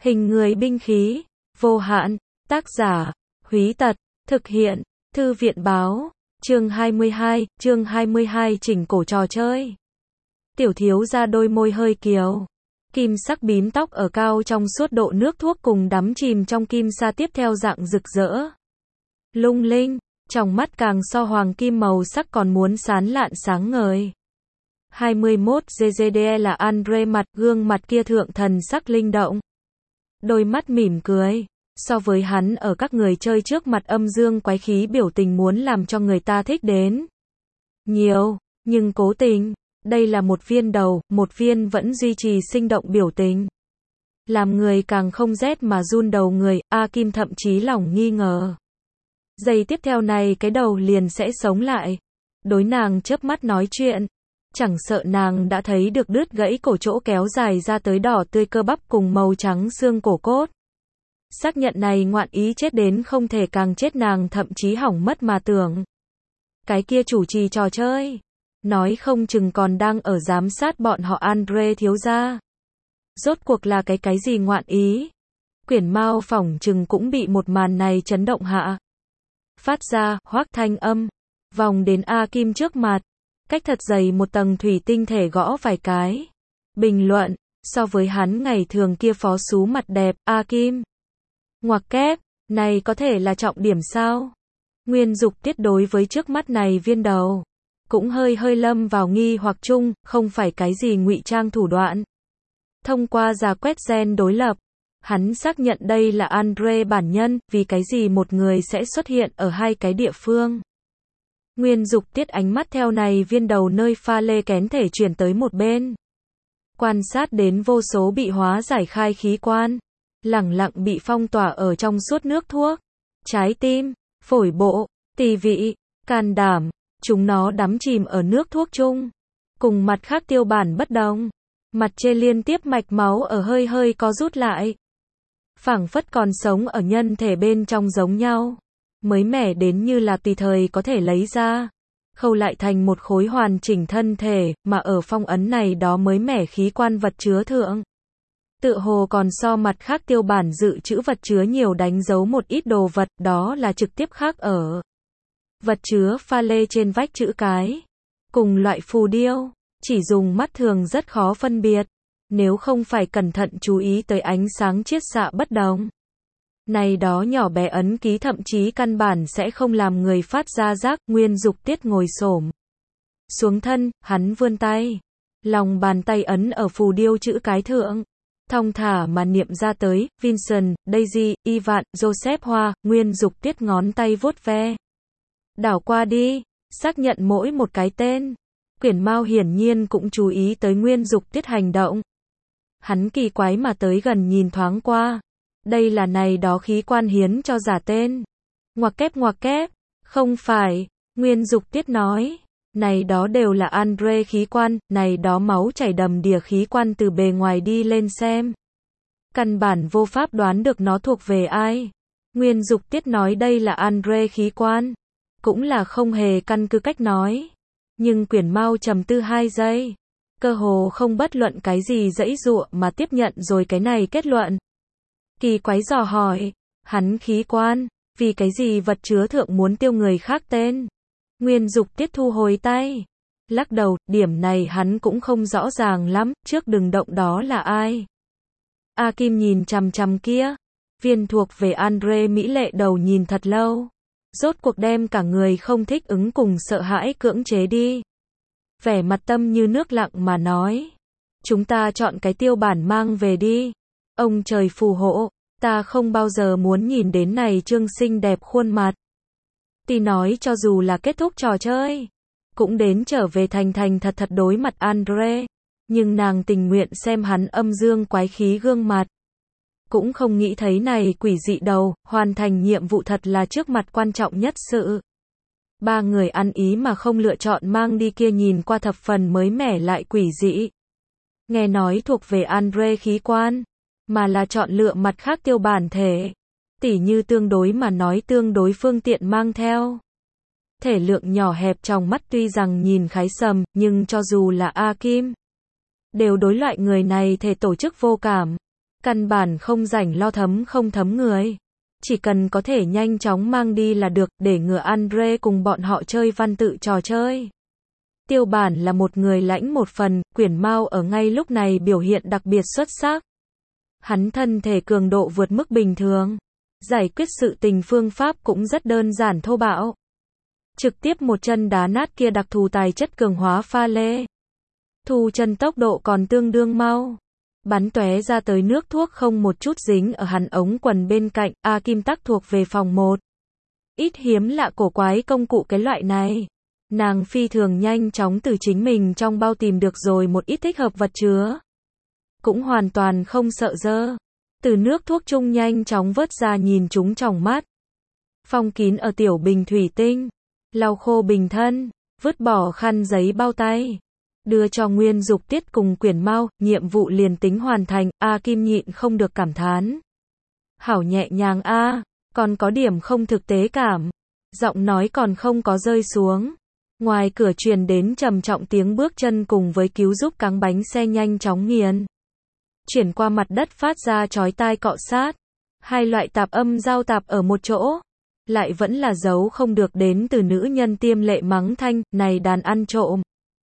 Hình người binh khí, vô hạn, tác giả, Húy Tật, thực hiện, Thư viện báo, chương 22 chỉnh cổ trò chơi. Tiểu thiếu gia đôi môi hơi kiều. Kim sắc bím tóc ở cao trong suốt độ nước thuốc cùng đắm chìm trong kim sa tiếp theo dạng rực rỡ. Lung linh, trong mắt càng so hoàng kim màu sắc còn muốn sán lạn sáng ngời. 21 GGDE là Andre mặt, gương mặt kia thượng thần sắc linh động. Đôi mắt mỉm cười. So với hắn ở các người chơi trước mặt âm dương quái khí biểu tình muốn làm cho người ta thích đến nhiều, nhưng cố tình, đây là một viên đầu, một viên vẫn duy trì sinh động biểu tình. Làm người càng không rét mà run đầu người, A Kim thậm chí lòng nghi ngờ. Giây tiếp theo này cái đầu liền sẽ sống lại. Đối nàng chớp mắt nói chuyện. Chẳng sợ nàng đã thấy được đứt gãy cổ chỗ kéo dài ra tới đỏ tươi cơ bắp cùng màu trắng xương cổ cốt. Xác nhận này ngoạn ý chết đến không thể càng chết nàng thậm chí hỏng mất mà tưởng. Cái kia chủ trì trò chơi. Nói không chừng còn đang ở giám sát bọn họ Andre thiếu gia. Rốt cuộc là cái gì ngoạn ý. Quyển Mao phỏng chừng cũng bị một màn này chấn động hạ. Phát ra, hoác thanh âm. Vòng đến A Kim trước mặt. Cách thật dày một tầng thủy tinh thể gõ vài cái. Bình luận, so với hắn ngày thường kia phó xú mặt đẹp, A Kim. Ngoặc kép, này có thể là trọng điểm sao? Nguyên Dục Tiết đối với trước mắt này viên đầu. Cũng hơi lâm vào nghi hoặc chung, không phải cái gì ngụy trang thủ đoạn. Thông qua giả quét gen đối lập, hắn xác nhận đây là Andre bản nhân, vì cái gì một người sẽ xuất hiện ở hai cái địa phương. Nguyên Dục Tiết ánh mắt theo này viên đầu nơi pha lê kén thể chuyển tới một bên. Quan sát đến vô số bị hóa giải khai khí quan. Lẳng lặng bị phong tỏa ở trong suốt nước thuốc. Trái tim, phổi bộ, tỳ vị, can đảm, chúng nó đắm chìm ở nước thuốc chung. Cùng mặt khác tiêu bản bất đồng. Mặt trên liên tiếp mạch máu ở hơi có rút lại. Phảng phất còn sống ở nhân thể bên trong giống nhau. Mới mẻ đến như là tùy thời có thể lấy ra. Khâu lại thành một khối hoàn chỉnh thân thể, mà ở phong ấn này đó mới mẻ khí quan vật chứa thượng. Tựa hồ còn so mặt khác tiêu bản dự trữ vật chứa nhiều đánh dấu một ít đồ vật, đó là trực tiếp khác ở. Vật chứa pha lê trên vách chữ cái. Cùng loại phù điêu, chỉ dùng mắt thường rất khó phân biệt. Nếu không phải cẩn thận chú ý tới ánh sáng chiết xạ bất đồng. Này đó nhỏ bé ấn ký thậm chí căn bản sẽ không làm người phát ra giác. Nguyên Dục Tiết ngồi xổm xuống thân, hắn vươn tay. Lòng bàn tay ấn ở phù điêu chữ cái thượng. Thong thả mà niệm ra tới, Vincent, Daisy, Ivan, Joseph Hoa, Nguyên Dục Tiết ngón tay vuốt ve. Đảo qua đi, xác nhận mỗi một cái tên. Quyển Mao hiển nhiên cũng chú ý tới Nguyên Dục Tiết hành động. Hắn kỳ quái mà tới gần nhìn thoáng qua. Đây là này đó khí quan hiến cho giả tên. Ngoặc kép, không phải, Nguyên Dục Tiết nói. Này đó đều là Andre khí quan, này đó máu chảy đầm đìa khí quan từ bề ngoài đi lên xem. Căn bản vô pháp đoán được nó thuộc về ai. Nguyên Dục Tiết nói đây là Andre khí quan. Cũng là không hề căn cứ cách nói. Nhưng Quyển Mao trầm tư 2 giây. Cơ hồ không bất luận cái gì dãy dụa mà tiếp nhận rồi cái này kết luận. Kỳ quái dò hỏi. Hắn khí quan, vì cái gì vật chứa thượng muốn tiêu người khác tên. Nguyên Dục Tiết thu hồi tay. Lắc đầu, điểm này hắn cũng không rõ ràng lắm, trước đừng động đó là ai. A Kim nhìn chằm kia. Viên thuộc về Andre mỹ lệ đầu nhìn thật lâu. Rốt cuộc đem cả người không thích ứng cùng sợ hãi cưỡng chế đi. Vẻ mặt tâm như nước lặng mà nói. Chúng ta chọn cái tiêu bản mang về đi. Ông trời phù hộ, ta không bao giờ muốn nhìn đến này trương xinh đẹp khuôn mặt. Tỷ nói cho dù là kết thúc trò chơi, cũng đến trở về thành thật đối mặt Andre, nhưng nàng tình nguyện xem hắn âm dương quái khí gương mặt. Cũng không nghĩ thấy này quỷ dị đầu, hoàn thành nhiệm vụ thật là trước mặt quan trọng nhất sự. Ba người ăn ý mà không lựa chọn mang đi kia nhìn qua thập phần mới mẻ lại quỷ dị. Nghe nói thuộc về Andre khí quan, mà là chọn lựa mặt khác tiêu bản thể. Tỉ như tương đối mà nói tương đối phương tiện mang theo. Thể lượng nhỏ hẹp trong mắt tuy rằng nhìn khái sầm, nhưng cho dù là A Kim, đều đối loại người này thể tổ chức vô cảm. Căn bản không rảnh lo thấm không thấm người. Chỉ cần có thể nhanh chóng mang đi là được, để ngừa Andre cùng bọn họ chơi văn tự trò chơi. Tiêu Bản là một người lãnh một phần, Quyển Mao ở ngay lúc này biểu hiện đặc biệt xuất sắc. Hắn thân thể cường độ vượt mức bình thường. Giải quyết sự tình phương pháp cũng rất đơn giản thô bạo. Trực tiếp một chân đá nát kia đặc thù tài chất cường hóa pha lê. Thu chân tốc độ còn tương đương mau. Bắn tóe ra tới nước thuốc không một chút dính ở hắn ống quần bên cạnh, A Kim Tắc thuộc về phòng 1. Ít hiếm lạ cổ quái công cụ cái loại này. Nàng phi thường nhanh chóng từ chính mình trong bao tìm được rồi một ít thích hợp vật chứa. Cũng hoàn toàn không sợ dơ. Từ nước thuốc chung nhanh chóng vớt ra nhìn chúng trong mắt. Phong kín ở tiểu bình thủy tinh. Lau khô bình thân. Vứt bỏ khăn giấy bao tay. Đưa cho Nguyên Dục Tiết cùng Quyển Mao, nhiệm vụ liền tính hoàn thành, A Kim nhịn không được cảm thán. Hảo nhẹ nhàng a, còn có điểm không thực tế cảm. Giọng nói còn không có rơi xuống. Ngoài cửa truyền đến trầm trọng tiếng bước chân cùng với cứu giúp cáng bánh xe nhanh chóng nghiền. Chuyển qua mặt đất phát ra chói tai cọ sát. Hai loại tạp âm giao tạp ở một chỗ. Lại vẫn là giấu không được đến từ nữ nhân tiêm lệ mắng thanh, này đàn ăn trộm.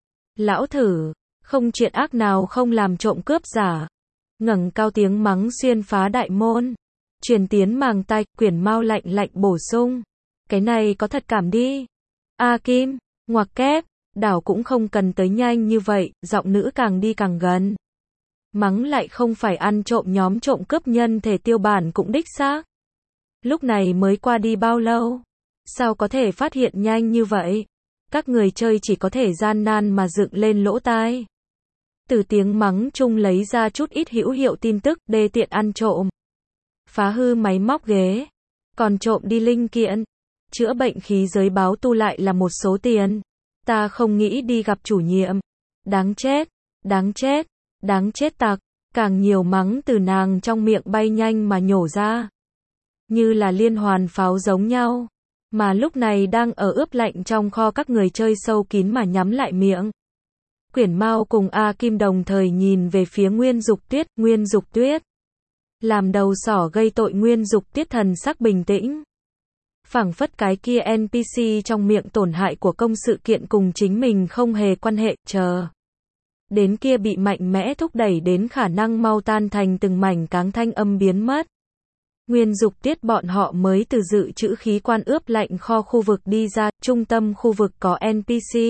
Lão thử, không chuyện ác nào không làm trộm cướp giả. Ngẩng cao tiếng mắng xuyên phá đại môn. Truyền tiến màng tai, Quyển Mao lạnh lạnh bổ sung. Cái này có thật cảm đi. A Kim, ngoặc kép, đảo cũng không cần tới nhanh như vậy, giọng nữ càng đi càng gần. Mắng lại không phải ăn trộm nhóm trộm cướp nhân thể Tiêu Bản cũng đích xác. Lúc này mới qua đi bao lâu? Sao có thể phát hiện nhanh như vậy? Các người chơi chỉ có thể gian nan mà dựng lên lỗ tai. Từ tiếng mắng chung lấy ra chút ít hữu hiệu tin tức, đê tiện ăn trộm. Phá hư máy móc ghế. Còn trộm đi linh kiện. Chữa bệnh khí giới báo tu lại là một số tiền. Ta không nghĩ đi gặp chủ nhiệm. Đáng chết, đáng chết, đáng chết tặc. Càng nhiều mắng từ nàng trong miệng bay nhanh mà nhổ ra. Như là liên hoàn pháo giống nhau. Mà lúc này đang ở ướp lạnh trong kho các người chơi sâu kín mà nhắm lại miệng. Quyển Mao cùng A Kim đồng thời nhìn về phía Nguyên Dục Tuyết. Làm đầu sỏ gây tội Nguyên Dục Tuyết thần sắc bình tĩnh. Phảng phất cái kia NPC trong miệng tổn hại của công sự kiện cùng chính mình không hề quan hệ, chờ. Đến kia bị mạnh mẽ thúc đẩy đến khả năng mau tan thành từng mảnh cáng thanh âm biến mất. Nguyên Dục Tiết bọn họ mới từ dự trữ khí quan ướp lạnh kho khu vực đi ra, trung tâm khu vực có NPC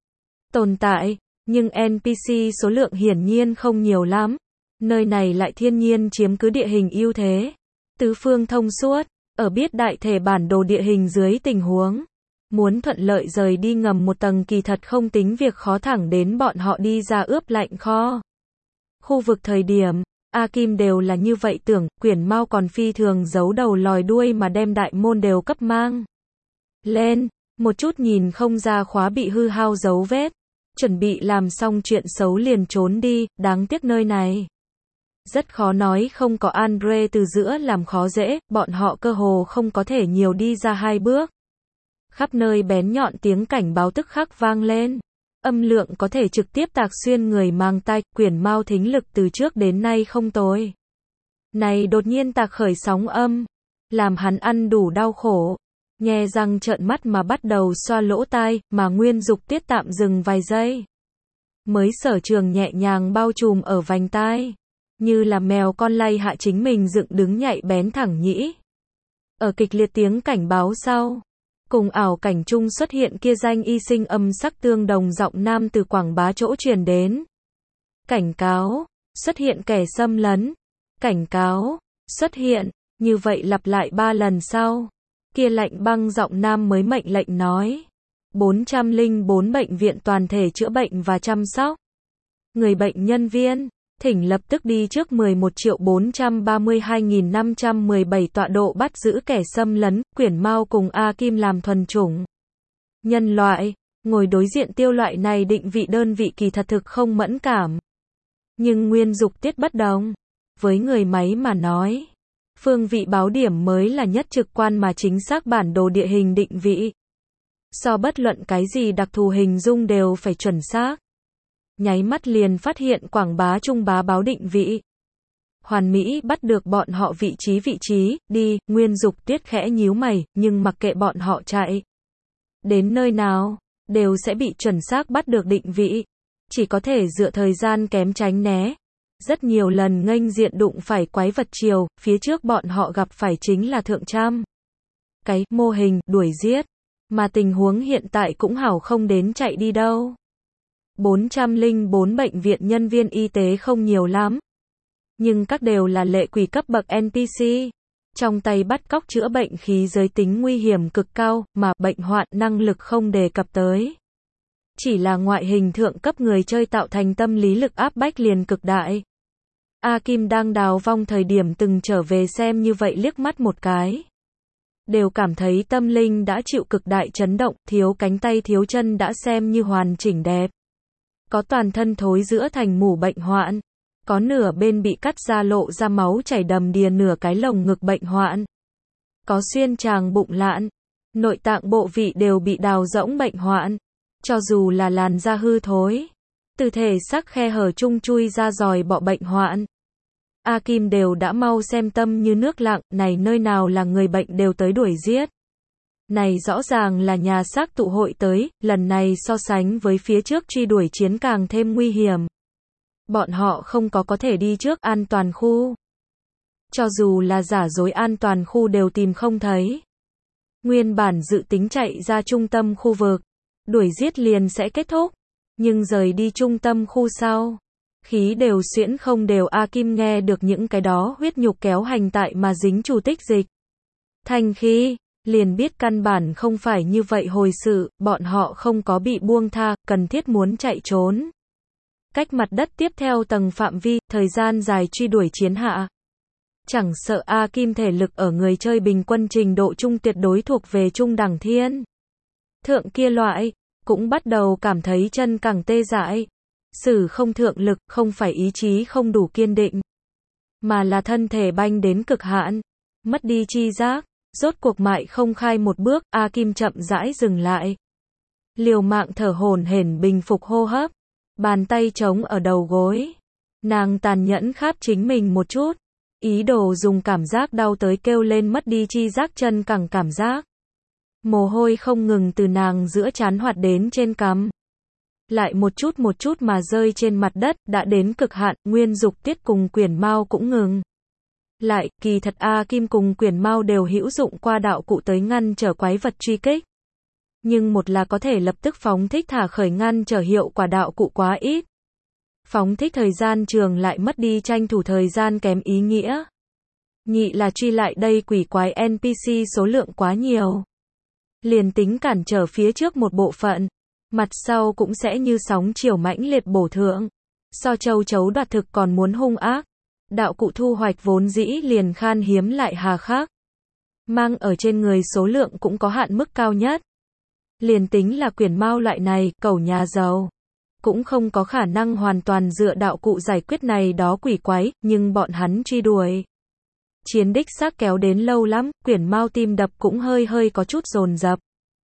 tồn tại, nhưng NPC số lượng hiển nhiên không nhiều lắm. Nơi này lại thiên nhiên chiếm cứ địa hình ưu thế. Tứ phương thông suốt, ở biết đại thể bản đồ địa hình dưới tình huống. Muốn thuận lợi rời đi ngầm một tầng kỳ thật không tính việc khó thẳng đến bọn họ đi ra ướp lạnh kho. Khu vực thời điểm A Kim đều là như vậy tưởng, Quyển Mao còn phi thường giấu đầu lòi đuôi mà đem đại môn đều cấp mang lên, một chút nhìn không ra khóa bị hư hao dấu vết, chuẩn bị làm xong chuyện xấu liền trốn đi, đáng tiếc nơi này. Rất khó nói không có Andre từ giữa làm khó dễ, bọn họ cơ hồ không có thể nhiều đi ra 2 bước. Khắp nơi bén nhọn tiếng cảnh báo tức khắc vang lên. Âm lượng có thể trực tiếp tạc xuyên người mang tai, Quyển Mao thính lực từ trước đến nay không tồi. Này đột nhiên tạc khởi sóng âm, làm hắn ăn đủ đau khổ. Nhe răng trợn mắt mà bắt đầu xoa lỗ tai, mà Nguyên Dục Tiết tạm dừng vài giây. Mới sở trường nhẹ nhàng bao trùm ở vành tai. Như là mèo con lay hạ chính mình dựng đứng nhạy bén thẳng nhĩ. Ở kịch liệt tiếng cảnh báo sau. Cùng ảo cảnh chung xuất hiện kia danh y sinh âm sắc tương đồng giọng nam từ quảng bá chỗ truyền đến. Cảnh cáo, xuất hiện kẻ xâm lấn. Cảnh cáo, xuất hiện, như vậy lặp lại 3 lần sau. Kia lạnh băng giọng nam mới mệnh lệnh nói. 404 bệnh viện toàn thể chữa bệnh và chăm sóc. Người bệnh nhân viên, thỉnh lập tức đi trước 11.432.517 tọa độ bắt giữ kẻ xâm lấn, Quyển Mao cùng A Kim làm thuần chủng. Nhân loại, ngồi đối diện Tiêu loại này định vị đơn vị kỳ thật thực không mẫn cảm. Nhưng Nguyên Dục Tiết bất đồng. Với người máy mà nói, phương vị báo điểm mới là nhất trực quan mà chính xác bản đồ địa hình định vị. So bất luận cái gì đặc thù hình dung đều phải chuẩn xác. Nháy mắt liền phát hiện quảng bá trung bá báo định vị. hoàn mỹ bắt được bọn họ vị trí, đi, Nguyên Dục Tiết khẽ nhíu mày, nhưng mặc kệ bọn họ chạy đến nơi nào, đều sẽ bị chuẩn xác bắt được định vị. Chỉ có thể dựa thời gian kém tránh né. Rất nhiều lần nghênh diện đụng phải quái vật chiều, phía trước bọn họ gặp phải chính là thượng trăm cái mô hình đuổi giết, mà tình huống hiện tại cũng hảo không đến chạy đi đâu. 404 bệnh viện nhân viên y tế không nhiều lắm, nhưng các đều là lệ quỷ cấp bậc NPC. Trong tay bắt cóc chữa bệnh khí giới tính nguy hiểm cực cao, mà bệnh hoạn năng lực không đề cập tới. Chỉ là ngoại hình thượng cấp người chơi tạo thành tâm lý lực áp bách liền cực đại. A Kim đang đào vong thời điểm từng trở về xem như vậy liếc mắt một cái. Đều cảm thấy tâm linh đã chịu cực đại chấn động, thiếu cánh tay thiếu chân đã xem như hoàn chỉnh đẹp. Có toàn thân thối giữa thành mủ bệnh hoạn. Có nửa bên bị cắt ra lộ ra máu chảy đầm đìa nửa cái lồng ngực bệnh hoạn. Có xuyên tràng bụng lạn. Nội tạng bộ vị đều bị đào rỗng bệnh hoạn. Cho dù là làn da hư thối. Từ thể xác khe hở chung chui ra giòi bọ bệnh hoạn. A Kim đều đã mau xem tâm như nước lặng, này nơi nào là người bệnh đều tới đuổi giết. Này rõ ràng là nhà xác tụ hội tới, lần này so sánh với phía trước truy đuổi chiến càng thêm nguy hiểm. Bọn họ không có thể đi trước an toàn khu. Cho dù là giả dối an toàn khu đều tìm không thấy. Nguyên bản dự tính chạy ra trung tâm khu vực, đuổi giết liền sẽ kết thúc. Nhưng rời đi trung tâm khu sau, khí đều xuyễn không đều. A Kim nghe được những cái đó huyết nhục kéo hành tại mà dính chủ tích dịch thành khí, liền biết căn bản không phải như vậy hồi sự, bọn họ không có bị buông tha, cần thiết muốn chạy trốn. Cách mặt đất tiếp theo tầng phạm vi, thời gian dài truy đuổi chiến hạ. Chẳng sợ A Kim thể lực ở người chơi bình quân trình độ trung tuyệt đối thuộc về trung đẳng thiên thượng kia loại, cũng bắt đầu cảm thấy chân càng tê dại. Sử không thượng lực, không phải ý chí không đủ kiên định, mà là thân thể banh đến cực hạn, mất đi chi giác, rốt cuộc mại không khai một bước. A Kim chậm rãi dừng lại, liều mạng thở hổn hển bình phục hô hấp, bàn tay trống ở đầu gối, nàng tàn nhẫn kháp chính mình một chút, ý đồ dùng cảm giác đau tới kêu lên mất đi chi giác chân cẳng cảm giác. Mồ hôi không ngừng từ nàng giữa trán hoạt đến trên cằm, lại một chút mà rơi trên mặt đất, đã đến cực hạn. Nguyên Dục Tiết cùng Quyển Mao cũng ngừng lại, kỳ thật A Kim cùng Quyển Mao đều hữu dụng qua đạo cụ tới ngăn trở quái vật truy kích. Nhưng một là có thể lập tức phóng thích thả khởi ngăn trở hiệu quả đạo cụ quá ít. Phóng thích thời gian trường lại mất đi tranh thủ thời gian kém ý nghĩa. Nhị là truy lại đây quỷ quái NPC số lượng quá nhiều. Liền tính cản trở phía trước một bộ phận, mặt sau cũng sẽ như sóng chiều mãnh liệt bổ thượng. So châu chấu đoạt thực còn muốn hung ác. Đạo cụ thu hoạch vốn dĩ liền khan hiếm lại hà khắc. Mang ở trên người số lượng cũng có hạn mức cao nhất. Liền tính là Quyển Mao loại này, cẩu nhà giàu, cũng không có khả năng hoàn toàn dựa đạo cụ giải quyết này đó quỷ quái, nhưng bọn hắn truy đuổi chiến đích xác kéo đến lâu lắm. Quyển Mao tim đập cũng hơi có chút dồn dập.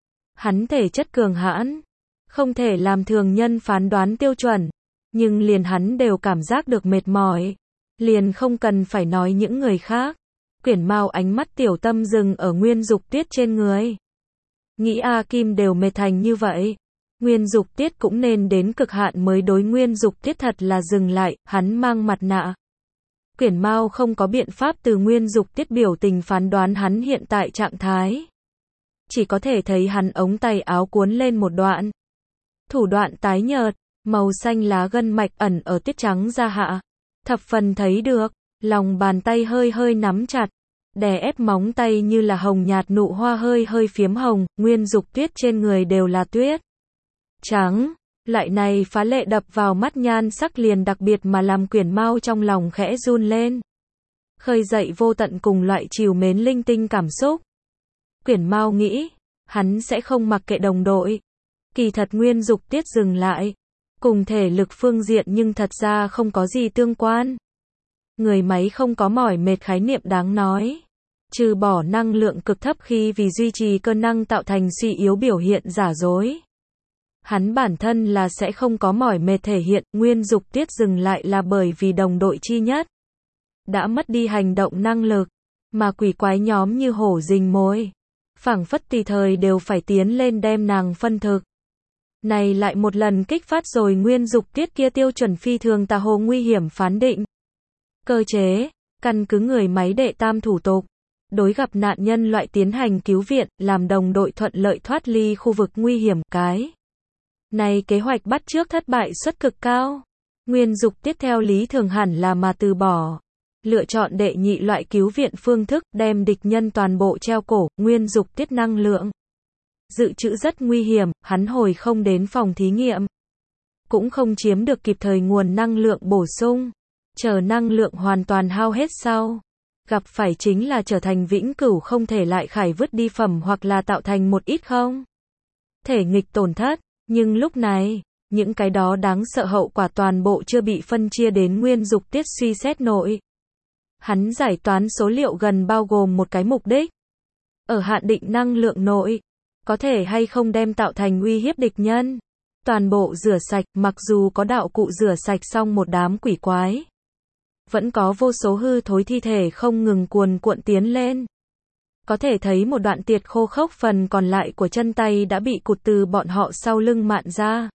Hắn thể chất cường hãn, không thể làm thường nhân phán đoán tiêu chuẩn, nhưng liền hắn đều cảm giác được mệt mỏi, liền không cần phải nói những người khác. Quyển Mao ánh mắt tiểu tâm dừng ở Nguyên Dục Tiết trên người. Nghĩ A Kim đều mệt thành như vậy, Nguyên Dục Tiết cũng nên đến cực hạn mới đối. Nguyên Dục Tiết thật là dừng lại, hắn mang mặt nạ. Quyển Mao không có biện pháp từ Nguyên Dục Tiết biểu tình phán đoán hắn hiện tại trạng thái. Chỉ có thể thấy hắn ống tay áo cuốn lên một đoạn. Thủ đoạn tái nhợt, màu xanh lá gân mạch ẩn ở tiết trắng da hạ. Thập phần thấy được, lòng bàn tay hơi nắm chặt. Đè ép móng tay như là hồng nhạt nụ hoa hơi phiếm hồng. Nguyên Dục Tiết trên người đều là tuyết trắng. Loại này phá lệ đập vào mắt nhan sắc liền đặc biệt mà làm Quyển Mao trong lòng khẽ run lên. Khơi dậy vô tận cùng loại trìu mến linh tinh cảm xúc. Quyển Mao nghĩ, hắn sẽ không mặc kệ đồng đội. Kỳ thật Nguyên Dục Tiết dừng lại, cùng thể lực phương diện nhưng thật ra không có gì tương quan. Người máy không có mỏi mệt khái niệm đáng nói. Trừ bỏ năng lượng cực thấp khi vì duy trì cơ năng tạo thành suy yếu biểu hiện giả dối. Hắn bản thân là sẽ không có mỏi mệt thể hiện. Nguyên Dục Tiết dừng lại là bởi vì đồng đội chi nhất. đã mất đi hành động năng lực, mà quỷ quái nhóm như hổ rình mồi, phảng phất tùy thời đều phải tiến lên đem nàng phân thực. Này lại một lần kích phát rồi nguyên dục tiết kia tiêu chuẩn phi thường tà hồ nguy hiểm phán định. Cơ chế, căn cứ người máy đệ tam thủ tục, đối gặp nạn nhân loại tiến hành cứu viện, làm đồng đội thuận lợi thoát ly khu vực nguy hiểm. Cái này kế hoạch bắt chước thất bại suất cực cao. Nguyên dục tiếp theo lý thường hẳn là mà từ bỏ. Lựa chọn đệ nhị loại cứu viện phương thức, đem địch nhân toàn bộ treo cổ. Nguyên dục tiết năng lượng dự trữ rất nguy hiểm, hắn hồi không đến phòng thí nghiệm, cũng không chiếm được kịp thời nguồn năng lượng bổ sung. Chờ năng lượng hoàn toàn hao hết sau, gặp phải chính là trở thành vĩnh cửu không thể lại khải vứt đi phẩm hoặc là tạo thành một ít không thể nghịch tổn thất. Nhưng lúc này, những cái đó đáng sợ hậu quả toàn bộ chưa bị phân chia đến nguyên dục tiết suy xét nội. Hắn giải toán số liệu gần bao gồm một cái mục đích. Ở hạn định năng lượng nội, có thể hay không đem tạo thành uy hiếp địch nhân. Toàn bộ rửa sạch, mặc dù có đạo cụ rửa sạch xong một đám quỷ quái, vẫn có vô số hư thối thi thể không ngừng cuồn cuộn tiến lên. Có thể thấy một đoạn tiệt khô khốc phần còn lại của chân tay đã bị cụt từ bọn họ sau lưng mạn ra,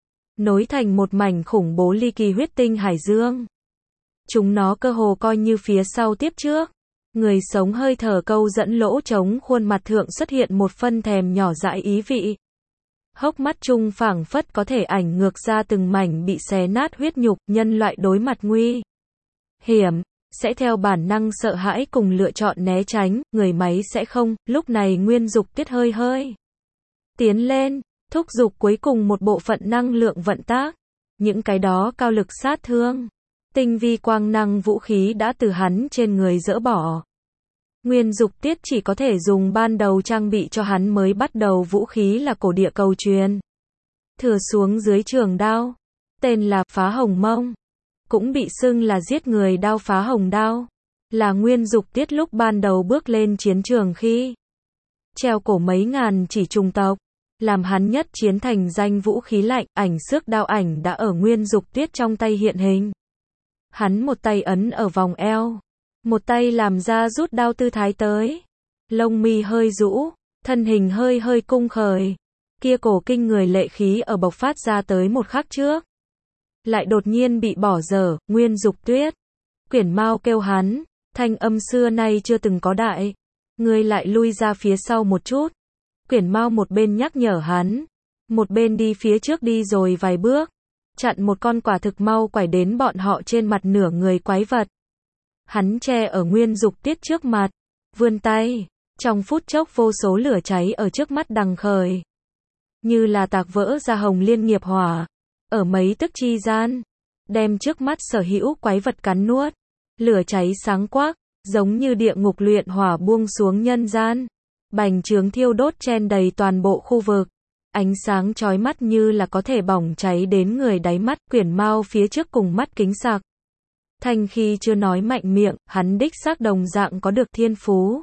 nối thành một mảnh khủng bố ly kỳ huyết tinh hải dương. Chúng nó cơ hồ coi như phía sau tiếp trước. Người sống hơi thở câu dẫn lỗ trống khuôn mặt thượng xuất hiện một phân thèm nhỏ dãi ý vị. Hốc mắt trung phảng phất có thể ảnh ngược ra từng mảnh bị xé nát huyết nhục. Nhân loại đối mặt nguy hiểm, sẽ theo bản năng sợ hãi cùng lựa chọn né tránh, người máy sẽ không. Lúc này nguyên dục tiết hơi tiến lên, thúc giục cuối cùng một bộ phận năng lượng vận tác. Những cái đó cao lực sát thương, tinh vi quang năng vũ khí đã từ hắn trên người dỡ bỏ. Nguyên dục tiết chỉ có thể dùng ban đầu trang bị cho hắn mới bắt đầu vũ khí là cổ địa cầu truyền thừa xuống dưới trường đao, tên là phá hồng mông, cũng bị xưng là giết người đao phá hồng đao, là nguyên dục tiết lúc ban đầu bước lên chiến trường khi treo cổ mấy ngàn chỉ trùng tộc, làm hắn nhất chiến thành danh vũ khí lạnh. Ảnh xước đao ảnh đã ở nguyên dục tiết trong tay hiện hình. Hắn một tay ấn ở vòng eo, một tay làm ra rút đao tư thái tới. Lông mi hơi rũ, thân hình hơi cung khởi. Kia cổ kinh người lệ khí ở bộc phát ra tới một khắc trước, lại đột nhiên bị bỏ dở. Nguyên dục tuyết, Quyển Mao kêu hắn, thanh âm xưa nay chưa từng có đại. Ngươi lại lui ra phía sau một chút. Quyển Mao một bên nhắc nhở hắn, một bên đi phía trước đi rồi vài bước, chặn một con quả thực mau quải đến bọn họ trên mặt nửa người quái vật. Hắn che ở nguyên dục tiết trước mặt, vươn tay, trong phút chốc vô số lửa cháy ở trước mắt đằng khởi, như là tạc vỡ ra hồng liên nghiệp hỏa, ở mấy tức chi gian, đem trước mắt sở hữu quái vật cắn nuốt. Lửa cháy sáng quắc, giống như địa ngục luyện hỏa buông xuống nhân gian, bành trướng thiêu đốt chen đầy toàn bộ khu vực. Ánh sáng chói mắt như là có thể bỏng cháy đến người đáy mắt. Quyển Mao phía trước cùng mắt kính sặc thanh khi chưa nói mạnh miệng, hắn đích xác đồng dạng có được thiên phú.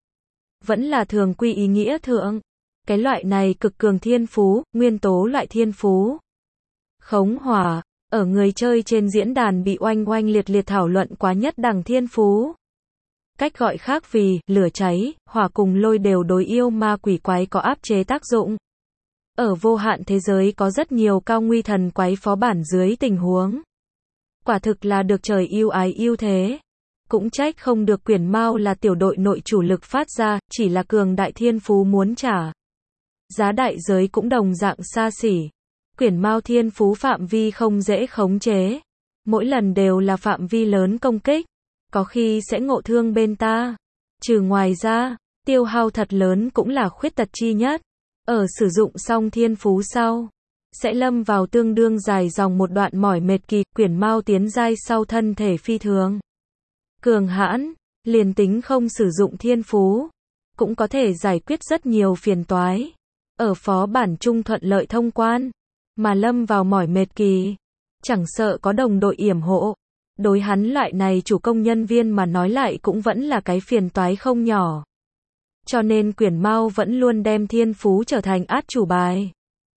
Vẫn là thường quy ý nghĩa thượng. Cái loại này cực cường thiên phú, nguyên tố loại thiên phú. Khống hỏa, ở người chơi trên diễn đàn bị oanh liệt thảo luận quá nhất đẳng thiên phú. Cách gọi khác vì, lửa cháy, hỏa cùng lôi đều đối yêu ma quỷ quái có áp chế tác dụng. Ở vô hạn thế giới có rất nhiều cao nguy thần quái phó bản dưới tình huống. Quả thực là được trời yêu ái yêu thế. Cũng trách không được Quyển Mao là tiểu đội nội chủ lực phát ra, chỉ là cường đại thiên phú muốn trả giá đại giới cũng đồng dạng xa xỉ. Quyển Mao thiên phú phạm vi không dễ khống chế. Mỗi lần đều là phạm vi lớn công kích. Có khi sẽ ngộ thương bên ta. Trừ ngoài ra, tiêu hao thật lớn cũng là khuyết tật chi nhất. Ở sử dụng xong thiên phú sau, sẽ lâm vào tương đương dài dòng một đoạn mỏi mệt kỳ. Quyển Mao tiến giai sau thân thể phi thường cường hãn, liền tính không sử dụng thiên phú, cũng có thể giải quyết rất nhiều phiền toái. Ở phó bản trung thuận lợi thông quan, mà lâm vào mỏi mệt kỳ, chẳng sợ có đồng đội yểm hộ. Đối hắn loại này chủ công nhân viên mà nói lại cũng vẫn là cái phiền toái không nhỏ. Cho nên Quyển Mao vẫn luôn đem thiên phú trở thành át chủ bài.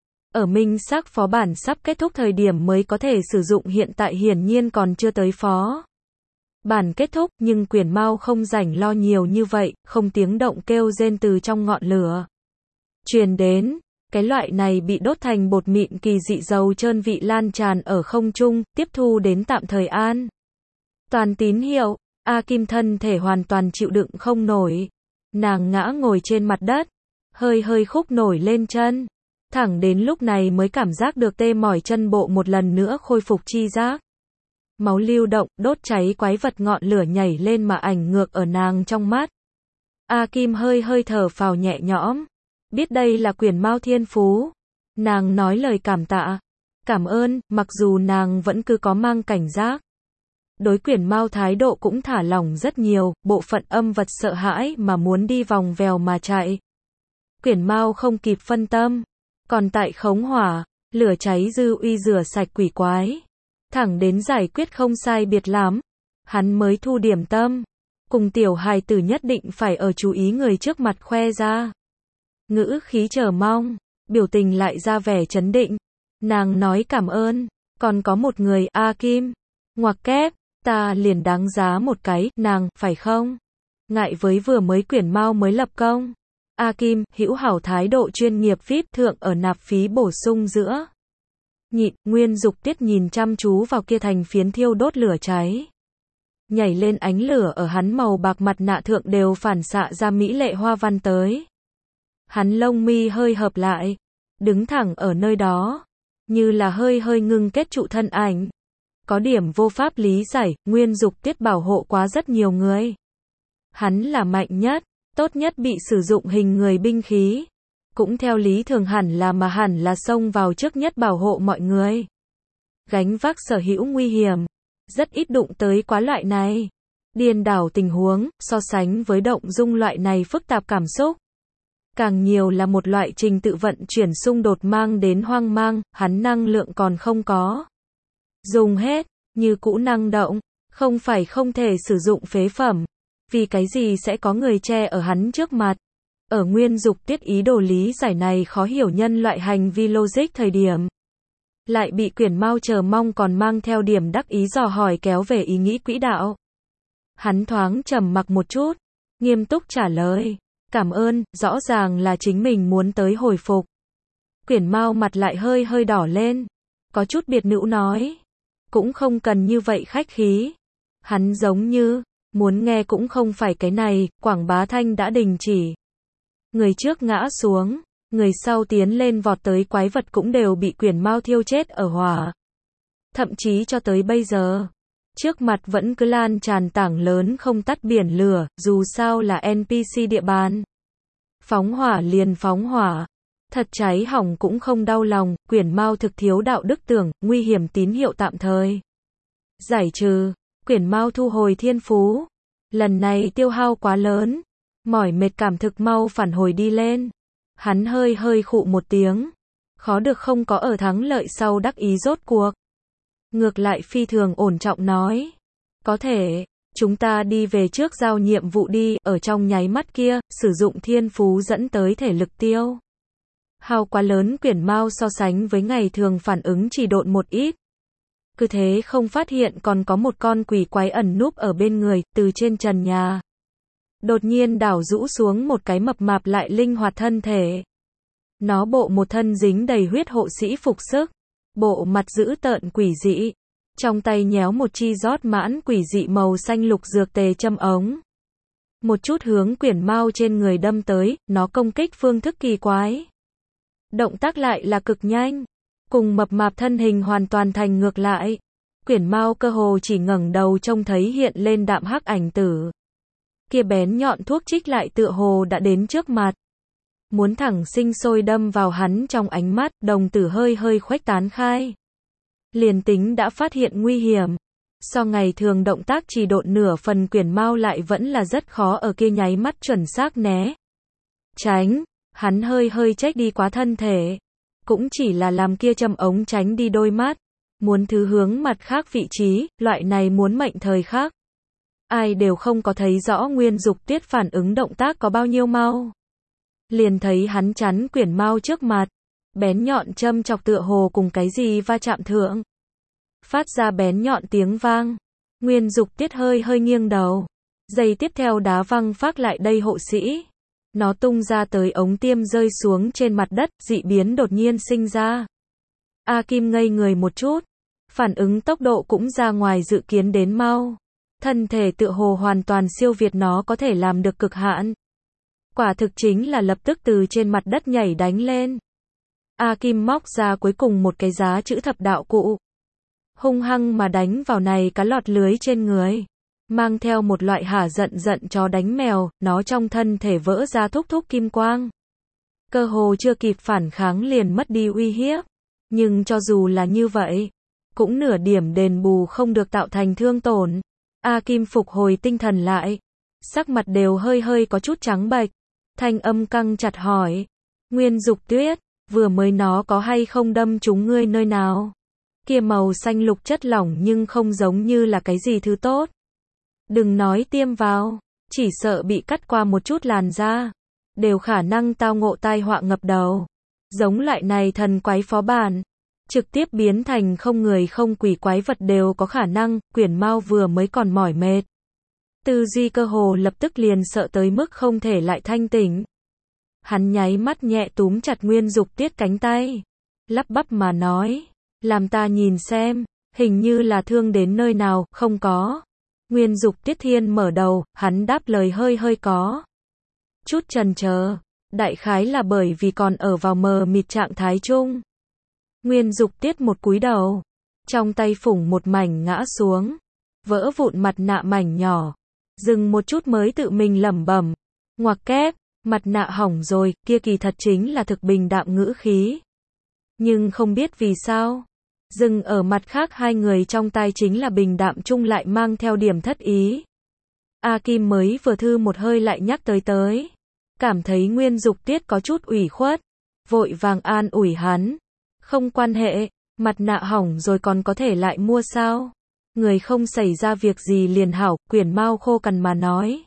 Ở minh xác phó bản sắp kết thúc thời điểm mới có thể sử dụng, hiện tại hiển nhiên còn chưa tới phó Bản kết thúc, nhưng Quyển Mao không rảnh lo nhiều như vậy, không tiếng động kêu rên từ trong ngọn lửa truyền đến. Cái loại này bị đốt thành bột mịn kỳ dị dầu trơn vị lan tràn ở không trung, tiếp thu đến tạm thời an toàn tín hiệu. A Kim thân thể hoàn toàn chịu đựng không nổi. Nàng ngã ngồi trên mặt đất, hơi hơi khúc nổi lên chân. Thẳng đến lúc này mới cảm giác được tê mỏi chân bộ một lần nữa khôi phục chi giác. Máu lưu động, đốt cháy quái vật ngọn lửa nhảy lên mà ảnh ngược ở nàng trong mắt. A Kim hơi hơi thở phào nhẹ nhõm. Biết đây là Quyển Mao thiên phú. Nàng nói lời cảm tạ. Cảm ơn, mặc dù nàng vẫn cứ có mang cảnh giác. Đối Quyển Mao thái độ cũng thả lỏng rất nhiều, bộ phận âm vật sợ hãi mà muốn đi vòng vèo mà chạy. Quyển Mao không kịp phân tâm. Còn tại khống hỏa, lửa cháy dư uy rửa sạch quỷ quái. Thẳng đến giải quyết không sai biệt lắm, hắn mới thu điểm tâm. Cùng tiểu hài tử nhất định phải ở chú ý người trước mặt khoe ra. Ngữ khí chờ mong, biểu tình lại ra vẻ chấn định. Nàng nói cảm ơn, còn có một người, A Kim. Ngoặc kép, ta liền đáng giá một cái, nàng, phải không? Ngại với vừa mới Quyển Mao mới lập công. A Kim, hữu hảo thái độ chuyên nghiệp VIP thượng ở nạp phí bổ sung giữa. Nhịn, Nguyên Dục Tiết nhìn chăm chú vào kia thành phiến thiêu đốt lửa cháy. Nhảy lên ánh lửa ở hắn màu bạc mặt nạ thượng đều phản xạ ra mỹ lệ hoa văn tới. Hắn lông mi hơi hợp lại, đứng thẳng ở nơi đó, như là hơi hơi ngưng kết trụ thân ảnh. Có điểm vô pháp lý giải, Nguyên Dục Tiết bảo hộ quá rất nhiều người. Hắn là mạnh nhất, tốt nhất bị sử dụng hình người binh khí. Cũng theo lý thường hẳn là xông vào trước nhất bảo hộ mọi người. Gánh vác sở hữu nguy hiểm. Rất ít đụng tới quá loại này. Điên đảo tình huống, so sánh với động dung loại này phức tạp cảm xúc. Càng nhiều là một loại trình tự vận chuyển xung đột mang đến hoang mang, hắn năng lượng còn không có. Dùng hết, như cũ năng động, không phải không thể sử dụng phế phẩm. Vì cái gì sẽ có người che ở hắn trước mặt? Ở Nguyên Dục Tiết ý đồ lý giải này khó hiểu nhân loại hành vi logic thời điểm. Lại bị Quyển Mao chờ mong còn mang theo điểm đắc ý dò hỏi kéo về ý nghĩ quỹ đạo. Hắn thoáng trầm mặc một chút, nghiêm túc trả lời. Cảm ơn, rõ ràng là chính mình muốn tới hồi phục. Quyển Mao mặt lại hơi hơi đỏ lên. Có chút biệt nữ nói. Cũng không cần như vậy khách khí. Hắn giống như, muốn nghe cũng không phải cái này, quảng bá thanh đã đình chỉ. Người trước ngã xuống, người sau tiến lên vọt tới quái vật cũng đều bị Quyển Mao thiêu chết ở hỏa. Thậm chí cho tới bây giờ, trước mặt vẫn cứ lan tràn tảng lớn không tắt biển lửa, dù sao là NPC địa bàn. Phóng hỏa liền phóng hỏa. Thật cháy hỏng cũng không đau lòng, Quyển Mao thực thiếu đạo đức tưởng, nguy hiểm tín hiệu tạm thời. Giải trừ, Quyển Mao thu hồi thiên phú. Lần này tiêu hao quá lớn. Mỏi mệt cảm thực mau phản hồi đi lên. Hắn hơi hơi khụ một tiếng. Khó được không có ở thắng lợi sau đắc ý rốt cuộc. Ngược lại phi thường ổn trọng nói. Có thể, chúng ta đi về trước giao nhiệm vụ đi, ở trong nháy mắt kia, sử dụng thiên phú dẫn tới thể lực tiêu hao quá lớn. Quyển Mao so sánh với ngày thường phản ứng chỉ độn một ít. Cứ thế không phát hiện còn có một con quỷ quái ẩn núp ở bên người, từ trên trần nhà. Đột nhiên đảo rũ xuống một cái mập mạp lại linh hoạt thân thể. Nó bộ một thân dính đầy huyết hộ sĩ phục sức. Bộ mặt dữ tợn quỷ dị. Trong tay nhéo một chi rót mãn quỷ dị màu xanh lục dược tề châm ống. Một chút hướng Quyển Mao trên người đâm tới, nó công kích phương thức kỳ quái. Động tác lại là cực nhanh. Cùng mập mạp thân hình hoàn toàn thành ngược lại. Quyển Mao cơ hồ chỉ ngẩng đầu trông thấy hiện lên đạm hắc ảnh tử. Kia bén nhọn thuốc trích lại tựa hồ đã đến trước mặt. Muốn thẳng sinh sôi đâm vào hắn trong ánh mắt, đồng tử hơi hơi khuếch tán khai. Liền tính đã phát hiện nguy hiểm. So ngày thường động tác chỉ độn nửa phần, Quyển Mao lại vẫn là rất khó ở kia nháy mắt chuẩn xác né. Tránh, hắn hơi hơi chếch đi quá thân thể. Cũng chỉ là làm kia châm ống tránh đi đôi mắt. Muốn thứ hướng mặt khác vị trí, loại này muốn mệnh thời khắc. Ai đều không có thấy rõ Nguyên Dục Tiết phản ứng động tác có bao nhiêu mau. Liền thấy hắn chắn Quyển Mao trước mặt. Bén nhọn châm chọc tựa hồ cùng cái gì va chạm thượng. Phát ra bén nhọn tiếng vang. Nguyên Dục Tiết hơi hơi nghiêng đầu. Giây tiếp theo đá văng phác lại đây hộ sĩ. Nó tung ra tới ống tiêm rơi xuống trên mặt đất, dị biến đột nhiên sinh ra. A Kim ngây người một chút. Phản ứng tốc độ cũng ra ngoài dự kiến đến mau. Thân thể tựa hồ hoàn toàn siêu việt nó có thể làm được cực hạn. Quả thực chính là lập tức từ trên mặt đất nhảy đánh lên. A Kim móc ra cuối cùng một cái giá chữ thập đạo cụ. Hung hăng mà đánh vào này cá lọt lưới trên người. Mang theo một loại hả giận giận chó đánh mèo, nó trong thân thể vỡ ra thúc thúc kim quang. Cơ hồ chưa kịp phản kháng liền mất đi uy hiếp. Nhưng cho dù là như vậy, cũng nửa điểm đền bù không được tạo thành thương tổn. A Kim phục hồi tinh thần lại. Sắc mặt đều hơi hơi có chút trắng bệch. Thanh âm căng chặt hỏi. Nguyên Dục Tuyết, vừa mới nó có hay không đâm trúng ngươi nơi nào? Kia màu xanh lục chất lỏng nhưng không giống như là cái gì thứ tốt. Đừng nói tiêm vào, chỉ sợ bị cắt qua một chút làn da. Đều khả năng tao ngộ tai họa ngập đầu. Giống loại này thần quái phó bản. Trực tiếp biến thành không người không quỷ quái vật đều có khả năng, Quyển Mao vừa mới còn mỏi mệt. Tư duy cơ hồ lập tức liền sợ tới mức không thể lại thanh tỉnh. Hắn nháy mắt nhẹ túm chặt Nguyên Dục Tiết cánh tay. Lắp bắp mà nói. Làm ta nhìn xem, hình như là thương đến nơi nào, không có. Nguyên Dục Tiết Thiên mở đầu, hắn đáp lời hơi hơi có chút chần chờ. Đại khái là bởi vì còn ở vào mờ mịt trạng thái chung. Nguyên Dục Tiết một cúi đầu. Trong tay phủng một mảnh ngã xuống. Vỡ vụn mặt nạ mảnh nhỏ. Dừng một chút mới tự mình lẩm bẩm. Ngoặc kép, mặt nạ hỏng rồi, kia kỳ thật chính là thực bình đạm ngữ khí. Nhưng không biết vì sao. Dừng ở mặt khác hai người trong tay chính là bình đạm chung lại mang theo điểm thất ý. A Kim mới vừa thư một hơi lại nhắc tới. Cảm thấy Nguyên Dục Tiết có chút ủy khuất. Vội vàng an ủi hắn. Không quan hệ, mặt nạ hỏng rồi còn có thể lại mua sao? Người không xảy ra việc gì liền hảo, Quyển Mao khô cằn mà nói.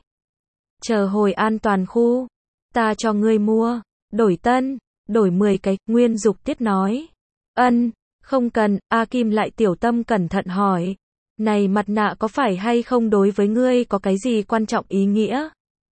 Chờ hồi an toàn khu, ta cho ngươi mua, đổi tân, đổi 10 cái, Nguyên Dục Tiết nói. Ân, không cần, A Kim lại tiểu tâm cẩn thận hỏi. Này mặt nạ có phải hay không đối với ngươi có cái gì quan trọng ý nghĩa?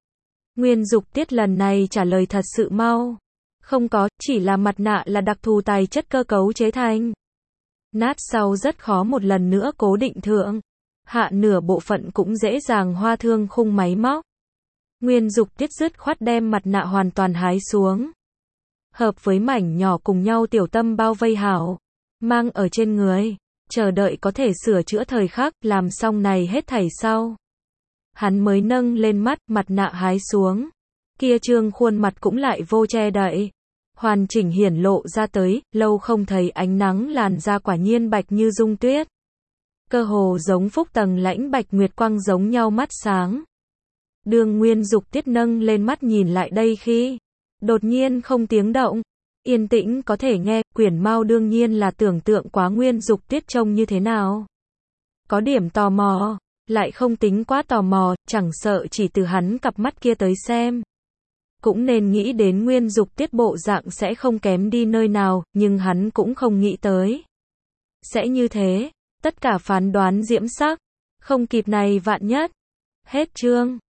Nguyên Dục Tiết lần này trả lời thật sự mau. Không có, chỉ là mặt nạ là đặc thù tài chất cơ cấu chế thành. Nát sau rất khó một lần nữa cố định thượng. Hạ nửa bộ phận cũng dễ dàng hoa thương khung máy móc. Nguyên Dục Tiết dứt khoát đem mặt nạ hoàn toàn hái xuống. Hợp với mảnh nhỏ cùng nhau tiểu tâm bao vây hảo. Mang ở trên người. Chờ đợi có thể sửa chữa thời khắc, làm xong này hết thảy sau. Hắn mới nâng lên mắt, mặt nạ hái xuống. Kia trương khuôn mặt cũng lại vô che đậy. Hoàn chỉnh hiển lộ ra tới, lâu không thấy ánh nắng làn da quả nhiên bạch như dung tuyết. Cơ hồ giống phúc tầng lãnh bạch nguyệt quang giống nhau mắt sáng. Đường Nguyên Dục Tiết nâng lên mắt nhìn lại đây khi đột nhiên không tiếng động, yên tĩnh có thể nghe, Quyển Mao đương nhiên là tưởng tượng quá Nguyên Dục Tiết trông như thế nào. Có điểm tò mò, lại không tính quá tò mò, chẳng sợ chỉ từ hắn cặp mắt kia tới xem. Cũng nên nghĩ đến Nguyên Dục Tiết bộ dạng sẽ không kém đi nơi nào, nhưng hắn cũng không nghĩ tới. Sẽ như thế, tất cả phán đoán diễm sắc, không kịp này vạn nhất. Hết chương.